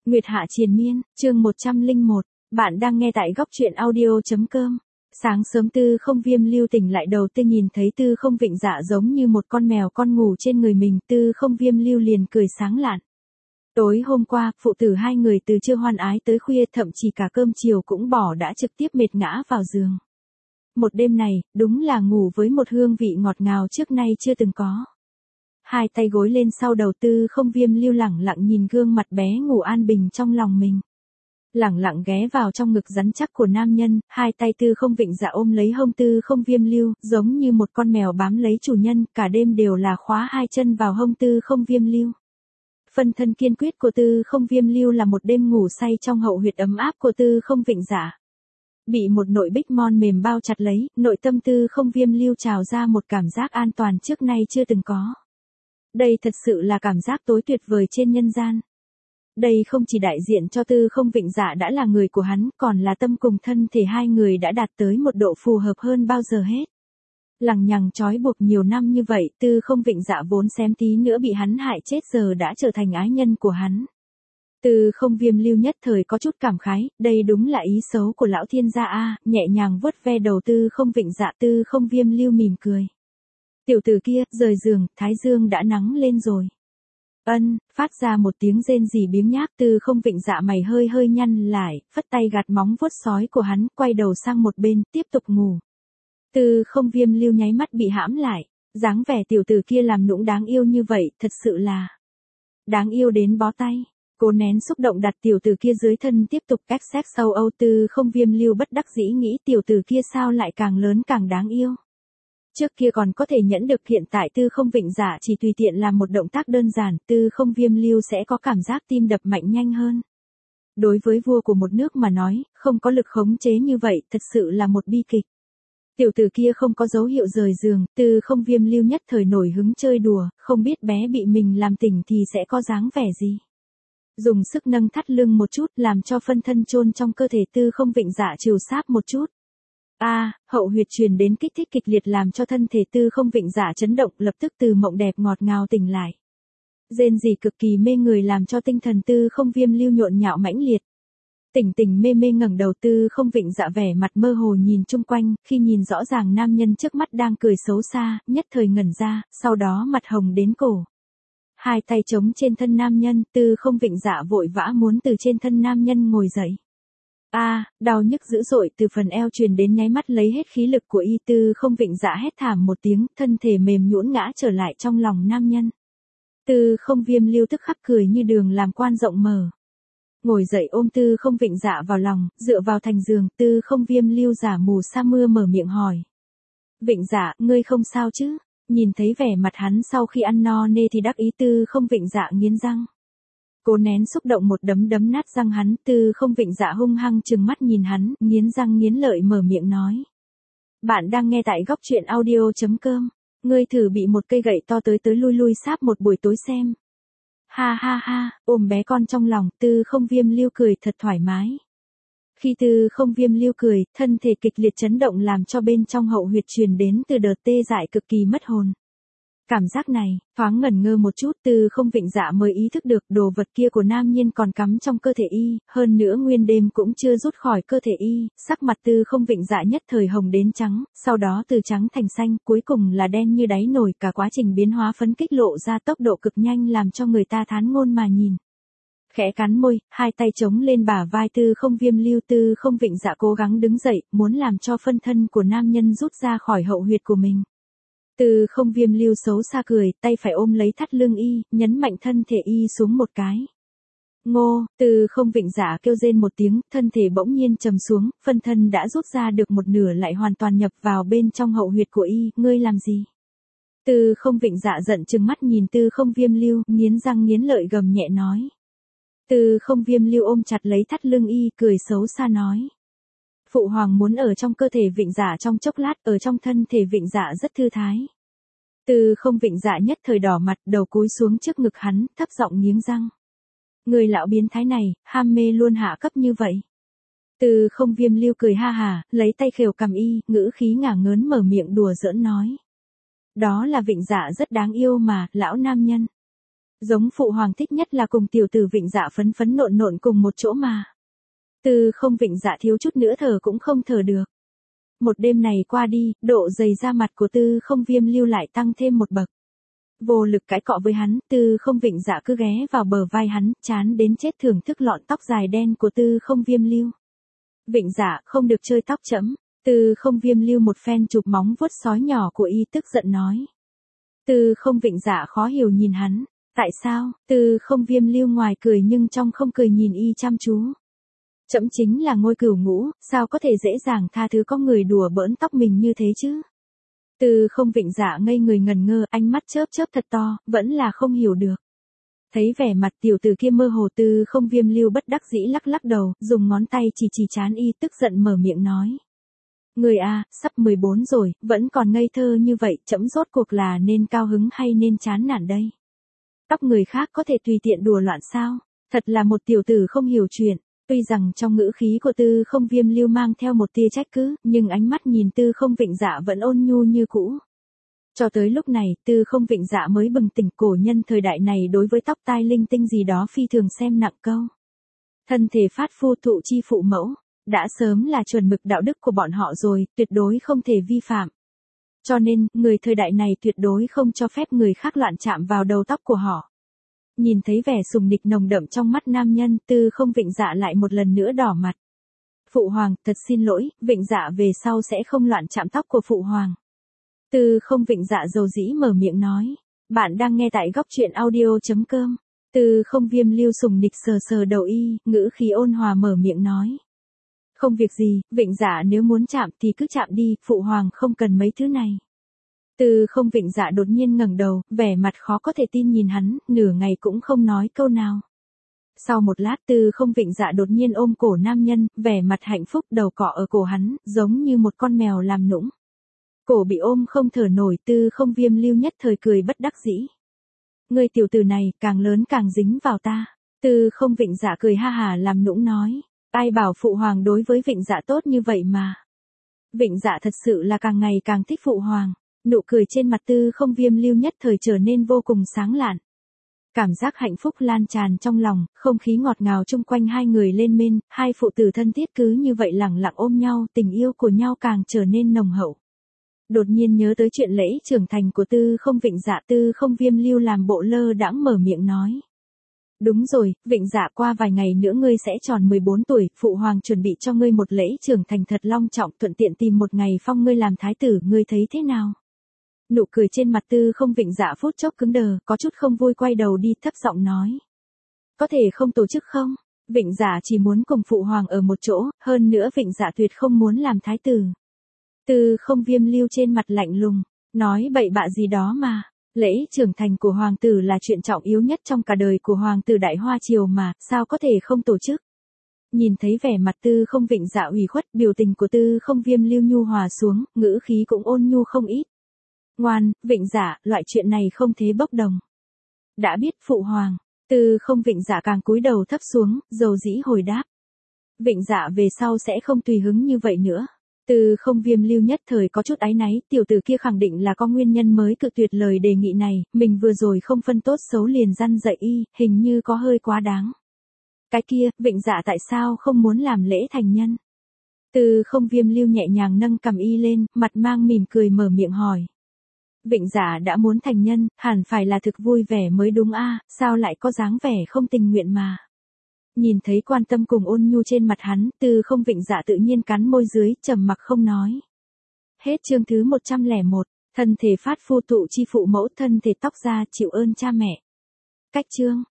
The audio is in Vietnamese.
Nguyệt Hạ Triền Miên, chương 101, bạn đang nghe tại góc truyện audio.com. Sáng sớm Tư Không Viêm Lưu tỉnh lại đầu tiên nhìn thấy Tư Không Vịnh Dạ giống như một con mèo con ngủ trên người mình, Tư Không Viêm Lưu liền cười sáng lạn. Tối hôm qua, phụ tử hai người từ trưa hoan ái tới khuya, thậm chí cả cơm chiều cũng bỏ đã trực tiếp mệt ngã vào giường. Một đêm này, đúng là ngủ với một hương vị ngọt ngào trước nay chưa từng có. Hai tay gối lên sau đầu, Tư Không Viêm Lưu lẳng lặng nhìn gương mặt bé ngủ an bình trong lòng mình. Lẳng lặng ghé vào trong ngực rắn chắc của nam nhân, hai tay Tư Không Vịnh Dạ ôm lấy hông Tư Không Viêm Lưu, giống như một con mèo bám lấy chủ nhân, cả đêm đều là khóa hai chân vào hông Tư Không Viêm Lưu. Phân thân kiên quyết của Tư Không Viêm Lưu là một đêm ngủ say trong hậu huyệt ấm áp của Tư Không Vịnh Dạ. Bị một nội bích mon mềm bao chặt lấy, nội tâm Tư Không Viêm Lưu trào ra một cảm giác an toàn trước nay chưa từng có. Đây thật sự là cảm giác tối tuyệt vời trên nhân gian. Đây không chỉ đại diện cho Tư Không Vịnh Dạ đã là người của hắn, còn là tâm cùng thân thể hai người đã đạt tới một độ phù hợp hơn bao giờ hết. Lằng nhằng trói buộc nhiều năm như vậy, Tư Không Vịnh Dạ vốn xém tí nữa bị hắn hại chết giờ đã trở thành ái nhân của hắn. Tư Không Viêm Lưu nhất thời có chút cảm khái, đây đúng là ý xấu của lão thiên gia a, nhẹ nhàng vuốt ve đầu Tư Không Vịnh Dạ, Tư Không Viêm Lưu mỉm cười. Tiểu tử kia, rời giường, thái dương đã nắng lên rồi. Phát ra một tiếng rên rỉ biếng nhác, Tư Không Vịnh Dạ mày hơi nhăn lại, phất tay gạt móng vuốt sói của hắn, quay đầu sang một bên, tiếp tục ngủ. Tư Không Viêm Lưu nháy mắt bị hãm lại, dáng vẻ tiểu tử kia làm nũng đáng yêu như vậy, thật sự là đáng yêu đến bó tay. Cố nén xúc động đặt tiểu tử kia dưới thân tiếp tục cách xét sâu âu. Tư Không Viêm Lưu bất đắc dĩ nghĩ tiểu tử kia sao lại càng lớn càng đáng yêu. Trước kia còn có thể nhẫn được, hiện tại Tư Không Vịnh Dạ chỉ tùy tiện làm một động tác đơn giản, Tư Không Viêm Lưu sẽ có cảm giác tim đập mạnh nhanh hơn. Đối với vua của một nước mà nói, không có lực khống chế như vậy, thật sự là một bi kịch. Tiểu tử kia không có dấu hiệu rời giường, Tư Không Viêm Lưu nhất thời nổi hứng chơi đùa, không biết bé bị mình làm tỉnh thì sẽ có dáng vẻ gì. Dùng sức nâng thắt lưng một chút, làm cho phân thân chôn trong cơ thể Tư Không Vịnh Dạ trìu sáp một chút. Hậu huyệt truyền đến kích thích kịch liệt làm cho thân thể Tư Không Vịnh Dạ chấn động, lập tức từ mộng đẹp ngọt ngào tỉnh lại. Rên rỉ cực kỳ mê người làm cho tinh thần Tư Không Viêm Lưu nhộn nhạo mãnh liệt. Tỉnh mê ngẩng đầu, Tư Không Vịnh Dạ vẻ mặt mơ hồ nhìn chung quanh, khi nhìn rõ ràng nam nhân trước mắt đang cười xấu xa, nhất thời ngẩn ra, sau đó mặt hồng đến cổ. Hai tay chống trên thân nam nhân, Tư Không Vịnh Dạ vội vã muốn từ trên thân nam nhân ngồi dậy. Đau nhức dữ dội từ phần eo truyền đến, nháy mắt lấy hết khí lực của y. Tư Không Vịnh Dạ hét thảm một tiếng, thân thể mềm nhũn ngã trở lại trong lòng nam nhân. Tư Không Viêm Lưu tức khắc cười như đường làm quan rộng mở. Ngồi dậy ôm Tư Không Vịnh Dạ vào lòng, dựa vào thành giường, Tư Không Viêm Lưu giả mù sa mưa mở miệng hỏi. Vịnh Dạ, ngươi không sao chứ? Nhìn thấy vẻ mặt hắn sau khi ăn no nê thì đắc ý, Tư Không Vịnh Dạ nghiến răng. Cố nén xúc động một đấm đấm nát răng hắn, Tư Không Vịnh Dạ hung hăng trừng mắt nhìn hắn, nghiến răng nghiến lợi mở miệng nói. Bạn đang nghe tại góc truyện audio.com. Ngươi thử bị một cây gậy to tới lui sáp một buổi tối xem. Ha, ôm bé con trong lòng, Tư Không Viêm Lưu cười thật thoải mái. Khi Tư Không Viêm Lưu cười, thân thể kịch liệt chấn động làm cho bên trong hậu huyệt truyền đến từ đợt tê dại cực kỳ mất hồn. Cảm giác này, thoáng ngẩn ngơ một chút, Tư Không Vịnh Dạ mới ý thức được đồ vật kia của nam nhiên còn cắm trong cơ thể y, hơn nữa nguyên đêm cũng chưa rút khỏi cơ thể y, sắc mặt Tư Không Vịnh Dạ nhất thời hồng đến trắng, sau đó từ trắng thành xanh, cuối cùng là đen như đáy nồi, cả quá trình biến hóa phấn kích lộ ra tốc độ cực nhanh làm cho người ta thán ngôn mà nhìn. Khẽ cắn môi, hai tay chống lên bả vai Tư Không Viêm Lưu, Tư Không Vịnh Dạ cố gắng đứng dậy, muốn làm cho phân thân của nam nhân rút ra khỏi hậu huyệt của mình. Tư Không Viêm Lưu xấu xa cười, tay phải ôm lấy thắt lưng y, nhấn mạnh thân thể y xuống một cái. Ngô, Tư Không Vịnh Dạ kêu rên một tiếng, thân thể bỗng nhiên trầm xuống, phân thân đã rút ra được một nửa lại hoàn toàn nhập vào bên trong hậu huyệt của y, ngươi làm gì? Tư Không Vịnh Dạ giận trừng mắt nhìn Tư Không Viêm Lưu, nghiến răng nghiến lợi gầm nhẹ nói. Tư Không Viêm Lưu ôm chặt lấy thắt lưng y, cười xấu xa nói. Phụ hoàng muốn ở trong cơ thể Vịnh Dạ trong chốc lát, ở trong thân thể Vịnh Dạ rất thư thái. Tư Không Vịnh Dạ nhất thời đỏ mặt, đầu cúi xuống trước ngực hắn, thấp giọng nghiến răng. Người lão biến thái này, ham mê luôn hạ cấp như vậy. Tư Không Viêm Lưu cười ha hà, lấy tay khều cầm y, ngữ khí ngả ngớn mở miệng đùa giỡn nói. Đó là Vịnh Dạ rất đáng yêu mà, lão nam nhân. Giống phụ hoàng thích nhất là cùng tiểu tử Vịnh Dạ phấn phấn nộn nộn cùng một chỗ mà. Tư không Vịnh Dạ thiếu chút nữa thở cũng không thở được. Một đêm này qua đi, độ dày da mặt của Tư không Viêm Lưu lại tăng thêm một bậc. Vô lực cãi cọ với hắn, Tư không Vịnh Dạ cứ ghé vào bờ vai hắn, chán đến chết thưởng thức lọn tóc dài đen của Tư không Viêm Lưu. Vịnh Dạ không được chơi tóc chẫm. Tư không Viêm Lưu một phen chụp móng vuốt sói nhỏ của y tức giận nói. Tư không Vịnh Dạ khó hiểu nhìn hắn. Tại sao? Tư không Viêm Lưu ngoài cười nhưng trong không cười nhìn y chăm chú. Trẫm chính là ngôi cửu ngũ, sao có thể dễ dàng tha thứ có người đùa bỡn tóc mình như thế chứ? Tư không Vịnh Dạ ngây người ngần ngơ, ánh mắt chớp chớp thật to, vẫn là không hiểu được. Thấy vẻ mặt tiểu tử kia mơ hồ, Tư không Viêm Lưu bất đắc dĩ lắc lắc đầu, dùng ngón tay chỉ trán y, tức giận mở miệng nói. Người a, sắp 14 rồi, vẫn còn ngây thơ như vậy, trẫm rốt cuộc là nên cao hứng hay nên chán nản đây? Tóc người khác có thể tùy tiện đùa loạn sao? Thật là một tiểu tử không hiểu chuyện. Tuy rằng trong ngữ khí của Tư không Viêm Lưu mang theo một tia trách cứ, nhưng ánh mắt nhìn Tư không Vịnh Dạ vẫn ôn nhu như cũ. Cho tới lúc này, Tư không Vịnh Dạ mới bừng tỉnh, cổ nhân thời đại này đối với tóc tai linh tinh gì đó phi thường xem nặng câu. Thân thể phát phu thụ chi phụ mẫu, đã sớm là chuẩn mực đạo đức của bọn họ rồi, tuyệt đối không thể vi phạm. Cho nên, người thời đại này tuyệt đối không cho phép người khác loạn chạm vào đầu tóc của họ. Nhìn thấy vẻ sùng nịch nồng đậm trong mắt nam nhân, Tư không Vịnh Dạ lại một lần nữa đỏ mặt. Phụ hoàng, thật xin lỗi, Vịnh Dạ về sau sẽ không loạn chạm tóc của phụ hoàng. Tư không Vịnh Dạ dầu dĩ mở miệng nói. Bạn đang nghe tại góc truyện audio.com. Tư không Viêm Lưu sùng nịch sờ sờ đầu y, ngữ khí ôn hòa mở miệng nói. Không việc gì, Vịnh Dạ nếu muốn chạm thì cứ chạm đi, phụ hoàng không cần mấy thứ này. Tư không Vịnh Dạ đột nhiên ngẩng đầu, vẻ mặt khó có thể tin nhìn hắn, nửa ngày cũng không nói câu nào. Sau một lát, Tư không Vịnh Dạ đột nhiên ôm cổ nam nhân, vẻ mặt hạnh phúc, đầu cọ ở cổ hắn, giống như một con mèo làm nũng. Cổ bị ôm không thở nổi, Tư không Viêm Lưu nhất thời cười bất đắc dĩ. Người tiểu tử này, càng lớn càng dính vào ta. Tư không Vịnh Dạ cười ha hà làm nũng nói. Ai bảo phụ hoàng đối với Vịnh Dạ tốt như vậy mà. Vịnh Dạ thật sự là càng ngày càng thích phụ hoàng. Nụ cười trên mặt Tư không Viêm Lưu nhất thời trở nên vô cùng sáng lạn. Cảm giác hạnh phúc lan tràn trong lòng, không khí ngọt ngào chung quanh hai người lên men, hai phụ tử thân thiết cứ như vậy lẳng lặng ôm nhau, tình yêu của nhau càng trở nên nồng hậu. Đột nhiên nhớ tới chuyện lễ trưởng thành của Tư không Vịnh Dạ, Tư không Viêm Lưu làm bộ lơ đãng mở miệng nói. Đúng rồi, Vịnh Dạ qua vài ngày nữa ngươi sẽ tròn 14 tuổi, phụ hoàng chuẩn bị cho ngươi một lễ trưởng thành thật long trọng, thuận tiện tìm một ngày phong ngươi làm thái tử, ngươi thấy thế nào? Nụ cười trên mặt Tư không Vịnh Dạ phút chốc cứng đờ, có chút không vui quay đầu đi, thấp giọng nói. Có thể không tổ chức không? Vịnh Dạ chỉ muốn cùng phụ hoàng ở một chỗ, hơn nữa Vịnh Dạ tuyệt không muốn làm thái tử. Tư không Viêm Lưu trên mặt lạnh lùng, nói bậy bạ gì đó mà. Lễ trưởng thành của hoàng tử là chuyện trọng yếu nhất trong cả đời của hoàng tử Đại Hoa Triều mà, sao có thể không tổ chức? Nhìn thấy vẻ mặt Tư không Vịnh Dạ ủy khuất, biểu tình của Tư không Viêm Lưu nhu hòa xuống, ngữ khí cũng ôn nhu không ít. Ngoan, Vịnh Dạ, loại chuyện này không thế bốc đồng. Đã biết phụ hoàng. Tư không Vịnh Dạ càng cúi đầu thấp xuống, dầu dĩ hồi đáp. Vịnh Dạ về sau sẽ không tùy hứng như vậy nữa. Tư không Viêm Lưu nhất thời có chút áy náy, tiểu tử kia khẳng định là có nguyên nhân mới cự tuyệt lời đề nghị này, mình vừa rồi không phân tốt xấu liền răn dạy y, hình như có hơi quá đáng. Cái kia, Vịnh Dạ tại sao không muốn làm lễ thành nhân? Tư không Viêm Lưu nhẹ nhàng nâng cằm y lên, mặt mang mỉm cười mở miệng hỏi. Vịnh Dạ đã muốn thành nhân, hẳn phải là thực vui vẻ mới đúng a, sao lại có dáng vẻ không tình nguyện mà. Nhìn thấy quan tâm cùng ôn nhu trên mặt hắn, Tư không Vịnh Dạ tự nhiên cắn môi dưới, trầm mặc không nói. Hết chương thứ 101, thân thể phát phu tụ chi phụ mẫu, thân thể tóc ra chịu ơn cha mẹ. Cách chương.